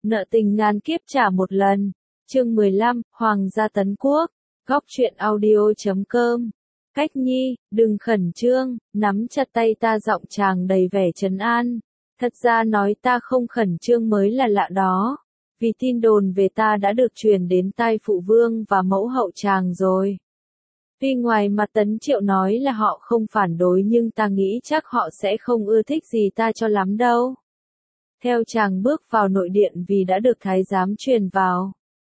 Nợ tình ngàn kiếp trả một lần. Chương 15, Hoàng gia Tấn Quốc. Góc truyện audio.com. Cách Nhi, đừng khẩn trương, nắm chặt tay ta, giọng chàng đầy vẻ trấn an. Thật ra nói ta không khẩn trương mới là lạ đó. Vì tin đồn về ta đã được truyền đến tai phụ vương và mẫu hậu chàng rồi. Tuy ngoài mặt Tấn Triệu nói là họ không phản đối, nhưng ta nghĩ chắc họ sẽ không ưa thích gì ta cho lắm đâu. Theo chàng bước vào nội điện vì đã được thái giám truyền vào.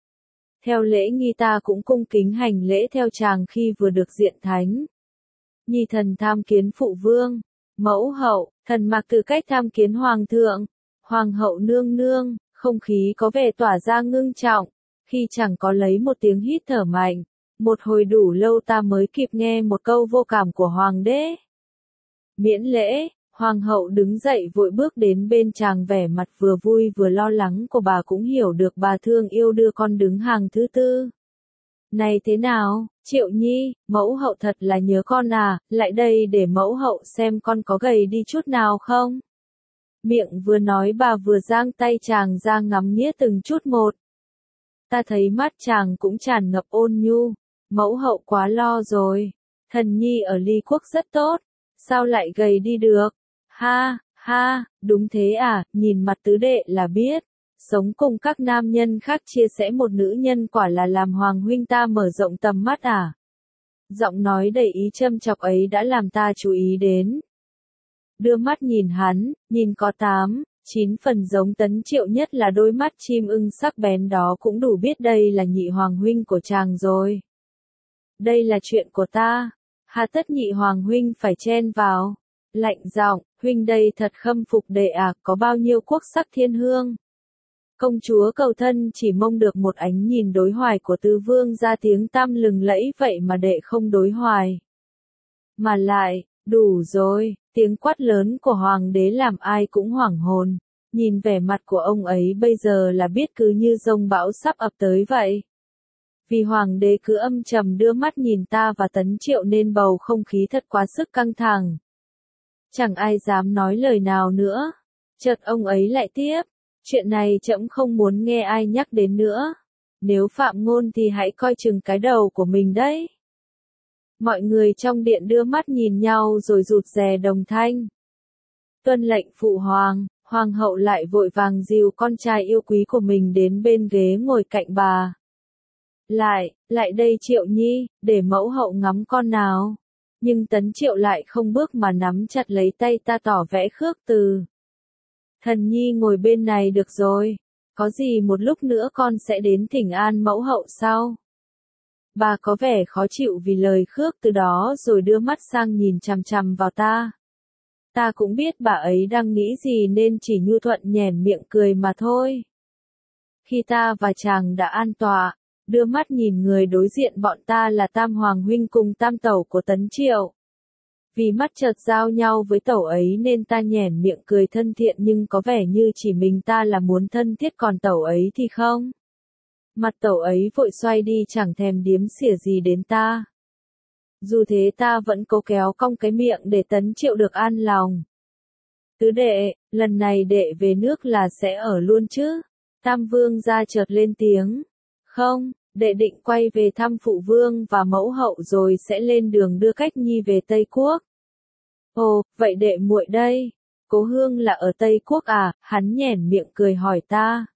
Theo lễ nghi ta cũng cung kính hành lễ theo chàng khi vừa được diện thánh. Nhi thần tham kiến phụ vương, mẫu hậu, thần mặc tư cách tham kiến hoàng thượng, hoàng hậu nương nương. Không khí có vẻ tỏa ra ngưng trọng, khi chẳng có lấy một tiếng hít thở mạnh. Một hồi đủ lâu ta mới kịp nghe một câu vô cảm của hoàng đế. Miễn lễ, hoàng hậu đứng dậy vội bước đến bên chàng, vẻ mặt vừa vui vừa lo lắng của bà cũng hiểu được bà thương yêu đưa con đứng hàng thứ tư. Này thế nào, Triệu Nhi, mẫu hậu thật là nhớ con à, lại đây để mẫu hậu xem con có gầy đi chút nào không. Miệng vừa nói bà vừa giang tay chàng ra ngắm nghía từng chút một. Ta thấy mắt chàng cũng tràn ngập ôn nhu. Mẫu hậu quá lo rồi. Thần nhi ở Ly Quốc rất tốt. Sao lại gầy đi được? Ha, ha, đúng thế à, nhìn mặt tứ đệ là biết. Sống cùng các nam nhân khác chia sẻ một nữ nhân quả là làm hoàng huynh ta mở rộng tầm mắt à. Giọng nói đầy ý châm chọc ấy đã làm ta chú ý đến. Đưa mắt nhìn hắn, nhìn có 8-9 phần giống Tấn Triệu, nhất là đôi mắt chim ưng sắc bén đó cũng đủ biết đây là nhị hoàng huynh của chàng rồi. Đây là chuyện của ta, hà tất nhị hoàng huynh phải chen vào. Lạnh giọng, huynh đây thật khâm phục đệ à, có bao nhiêu quốc sắc thiên hương. Công chúa cầu thân chỉ mong được một ánh nhìn đối hoài của tứ vương ra tiếng tăm lừng lẫy, vậy mà đệ không đối hoài. Mà lại, đủ rồi. Tiếng quát lớn của hoàng đế làm ai cũng hoảng hồn, nhìn vẻ mặt của ông ấy bây giờ là biết cứ như dông bão sắp ập tới vậy. Vì hoàng đế cứ âm trầm đưa mắt nhìn ta và Tấn Triệu nên bầu không khí thật quá sức căng thẳng. Chẳng ai dám nói lời nào nữa. Chợt ông ấy lại tiếp, chuyện này trẫm không muốn nghe ai nhắc đến nữa. Nếu phạm ngôn thì hãy coi chừng cái đầu của mình đấy. Mọi người trong điện đưa mắt nhìn nhau rồi rụt rè đồng thanh. Tuân lệnh phụ hoàng, hoàng hậu lại vội vàng dìu con trai yêu quý của mình đến bên ghế ngồi cạnh bà. Lại đây Triệu Nhi, để mẫu hậu ngắm con nào. Nhưng Tấn Triệu lại không bước mà nắm chặt lấy tay ta tỏ vẻ khước từ. Thần Nhi ngồi bên này được rồi, có gì một lúc nữa con sẽ đến thỉnh an mẫu hậu sau. Bà có vẻ khó chịu vì lời khước từ đó rồi đưa mắt sang nhìn chằm chằm vào ta. Ta cũng biết bà ấy đang nghĩ gì nên chỉ nhu thuận nhoẻn miệng cười mà thôi. Khi ta và chàng đã an tọa, đưa mắt nhìn người đối diện bọn ta là Tam Hoàng huynh cùng Tam tẩu của Tấn Triệu. Vì mắt chợt giao nhau với tẩu ấy nên ta nhoẻn miệng cười thân thiện, nhưng có vẻ như chỉ mình ta là muốn thân thiết còn tẩu ấy thì không. Mặt tẩu ấy vội xoay đi chẳng thèm điếm xỉa gì đến ta. Dù thế ta vẫn cố kéo cong cái miệng để Tấn Triệu được an lòng. Tứ đệ, lần này đệ về nước là sẽ ở luôn chứ? Tam vương gia chợt lên tiếng. Không, đệ định quay về thăm phụ vương và mẫu hậu rồi sẽ lên đường đưa Cách Nhi về Tây Quốc. Ồ, vậy đệ muội đây? Cố hương là ở Tây Quốc à? Hắn nhoẻn miệng cười hỏi ta.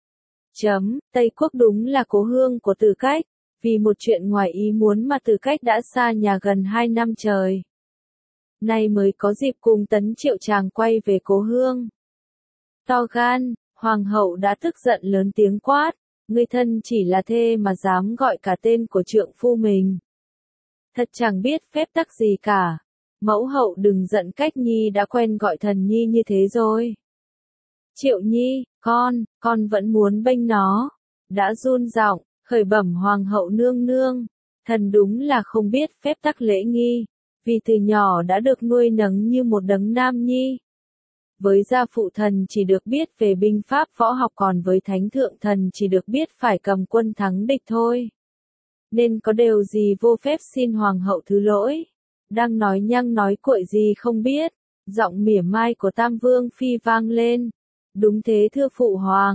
Tây Quốc đúng là cố hương của Từ Cách, vì một chuyện ngoài ý muốn mà Từ Cách đã xa nhà gần 2 năm trời. Nay mới có dịp cùng Tấn Triệu chàng quay về cố hương. To gan, hoàng hậu đã tức giận lớn tiếng quát, ngươi thân chỉ là thê mà dám gọi cả tên của trượng phu mình. Thật chẳng biết phép tắc gì cả. Mẫu hậu đừng giận, Cách Nhi đã quen gọi thần Nhi như thế rồi. Triệu Nhi, con vẫn muốn bênh nó. Đã run giọng, khởi bẩm hoàng hậu nương nương. Thần đúng là không biết phép tắc lễ nghi, vì từ nhỏ đã được nuôi nấng như một đấng nam nhi. Với gia phụ thần chỉ được biết về binh pháp võ học, còn với thánh thượng thần chỉ được biết phải cầm quân thắng địch thôi. Nên có điều gì vô phép xin hoàng hậu thứ lỗi. Đang nói nhăng nói cuội gì không biết. Giọng mỉa mai của Tam Vương Phi vang lên. Đúng thế thưa phụ hoàng.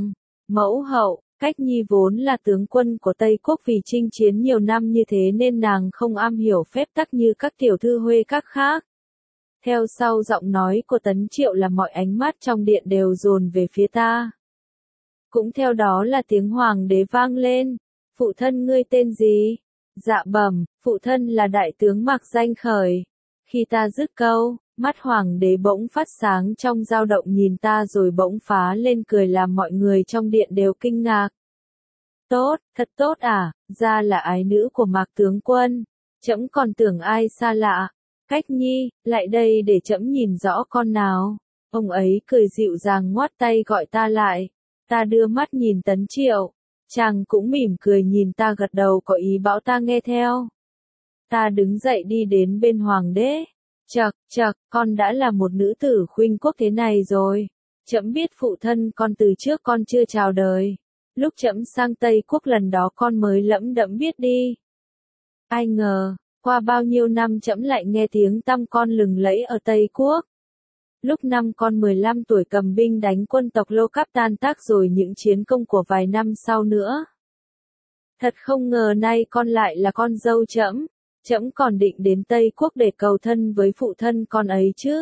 Mẫu hậu, Cách Nhi vốn là tướng quân của Tây Quốc, vì chinh chiến nhiều năm như thế nên nàng không am hiểu phép tắc như các tiểu thư Huê các khác. Theo sau giọng nói của Tấn Triệu là mọi ánh mắt trong điện đều dồn về phía ta. Cũng theo đó là tiếng hoàng đế vang lên. Phụ thân ngươi tên gì? Dạ bẩm, phụ thân là đại tướng Mạc Danh Khởi. Khi ta dứt câu, mắt hoàng đế bỗng phát sáng trong dao động nhìn ta rồi bỗng phá lên cười làm mọi người trong điện đều kinh ngạc. Tốt, thật tốt à, ra là ái nữ của Mạc tướng quân. Trẫm còn tưởng ai xa lạ. Cách Nhi, lại đây để trẫm nhìn rõ con nào. Ông ấy cười dịu dàng ngoắt tay gọi ta lại. Ta đưa mắt nhìn Tấn Triệu. Chàng cũng mỉm cười nhìn ta gật đầu có ý bảo ta nghe theo. Ta đứng dậy đi đến bên hoàng đế. Chậc, con đã là một nữ tử khuynh quốc thế này rồi. Trẫm biết phụ thân con từ trước con chưa chào đời. Lúc trẫm sang Tây Quốc lần đó con mới lẫm đẫm biết đi. Ai ngờ, qua bao nhiêu năm trẫm lại nghe tiếng tăm con lừng lẫy ở Tây Quốc. Lúc năm con 15 tuổi cầm binh đánh quân tộc Lô Cáp tan tác rồi những chiến công của vài năm sau nữa. Thật không ngờ nay con lại là con dâu trẫm. Trẫm còn định đến Tây Quốc để cầu thân với phụ thân con ấy chứ.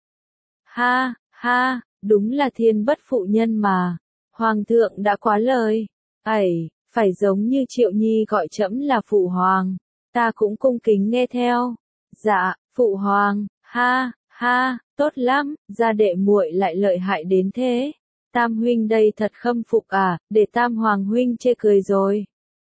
Ha, đúng là thiên bất phụ nhân mà. Hoàng thượng đã quá lời. Phải giống như Triệu Nhi gọi trẫm là phụ hoàng. Ta cũng cung kính nghe theo. Dạ, phụ hoàng, ha, tốt lắm, gia đệ muội lại lợi hại đến thế. Tam huynh đây thật khâm phục à, để Tam hoàng huynh chê cười rồi.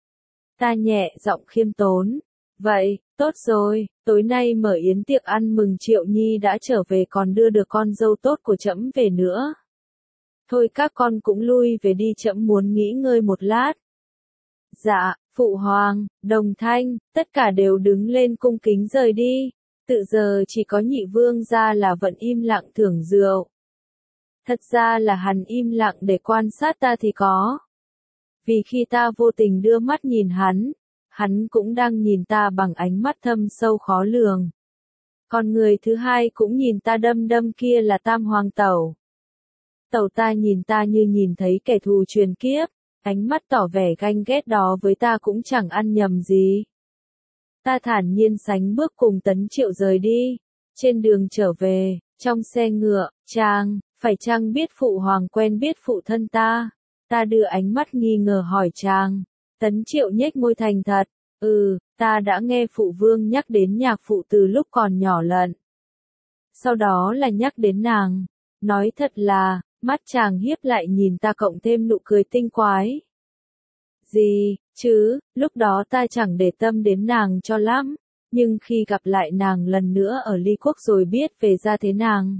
Ta nhẹ giọng khiêm tốn. Vậy, tốt rồi, tối nay mở yến tiệc ăn mừng Triệu Nhi đã trở về còn đưa được con dâu tốt của trẫm về nữa. Thôi các con cũng lui về đi, trẫm muốn nghỉ ngơi một lát. Dạ, phụ hoàng, đồng thanh, tất cả đều đứng lên cung kính rời đi. Tự giờ chỉ có Nhị vương gia là vẫn im lặng thưởng rượu. Thật ra là hắn im lặng để quan sát ta thì có. Vì khi ta vô tình đưa mắt nhìn hắn cũng đang nhìn ta bằng ánh mắt thâm sâu khó lường. Còn người thứ hai cũng nhìn ta đăm đăm kia là Tam hoàng tẩu. Tẩu ta như nhìn thấy kẻ thù truyền kiếp, ánh mắt tỏ vẻ ganh ghét đó với ta cũng chẳng ăn nhầm gì. Ta thản nhiên sánh bước cùng Tấn Triệu rời đi. Trên đường trở về, trong xe ngựa, phải chăng biết phụ hoàng quen biết phụ thân ta? Ta đưa ánh mắt nghi ngờ hỏi chàng. Tấn Triệu nhếch môi thành thật. Ta đã nghe phụ vương nhắc đến nhạc phụ từ lúc còn nhỏ lận. Sau đó là nhắc đến nàng. Nói thật là, mắt chàng hiếp lại nhìn ta cộng thêm nụ cười tinh quái. Gì, chứ, lúc đó ta chẳng để tâm đến nàng cho lắm, nhưng khi gặp lại nàng lần nữa ở Ly Quốc rồi biết về ra thế nàng.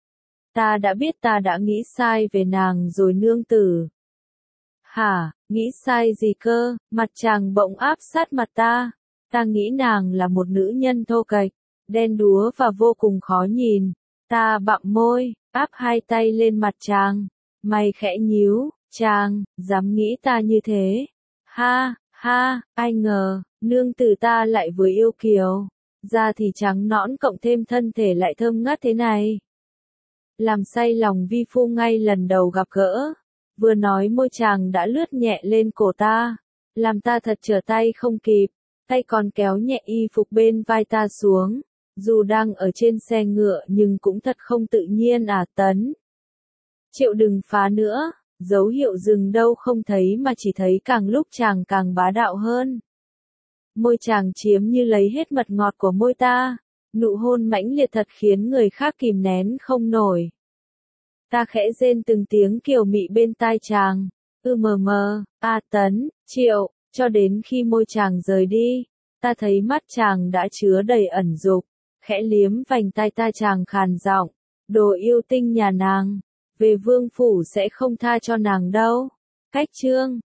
Ta đã biết ta đã nghĩ sai về nàng rồi nương tử. Hả, nghĩ sai gì cơ, mặt chàng bỗng áp sát mặt ta. Ta nghĩ nàng là một nữ nhân thô kệch, đen đúa và vô cùng khó nhìn. Ta bặm môi, áp hai tay lên mặt chàng. Mày khẽ nhíu, chàng, dám nghĩ ta như thế. Ha, ai ngờ, nương tử ta lại vừa yêu kiều. Da thì trắng nõn cộng thêm thân thể lại thơm ngát thế này. Làm say lòng vi phu ngay lần đầu gặp gỡ. Vừa nói môi chàng đã lướt nhẹ lên cổ ta. Làm ta thật trở tay không kịp. Tay còn kéo nhẹ y phục bên vai ta xuống. Dù đang ở trên xe ngựa nhưng cũng thật không tự nhiên à Tấn. Triệu đừng phá nữa. Dấu hiệu dừng đâu không thấy mà chỉ thấy càng lúc chàng càng bá đạo hơn. Môi chàng chiếm như lấy hết mật ngọt của môi ta. Nụ hôn mãnh liệt thật khiến người khác kìm nén không nổi. Ta khẽ rên từng tiếng kiều mị bên tai chàng. Tấn, Triệu, cho đến khi môi chàng rời đi. Ta thấy mắt chàng đã chứa đầy ẩn dục. Khẽ liếm vành tai ta chàng khàn giọng. Đồ yêu tinh nhà nàng. Về vương phủ sẽ không tha cho nàng đâu. Cách chương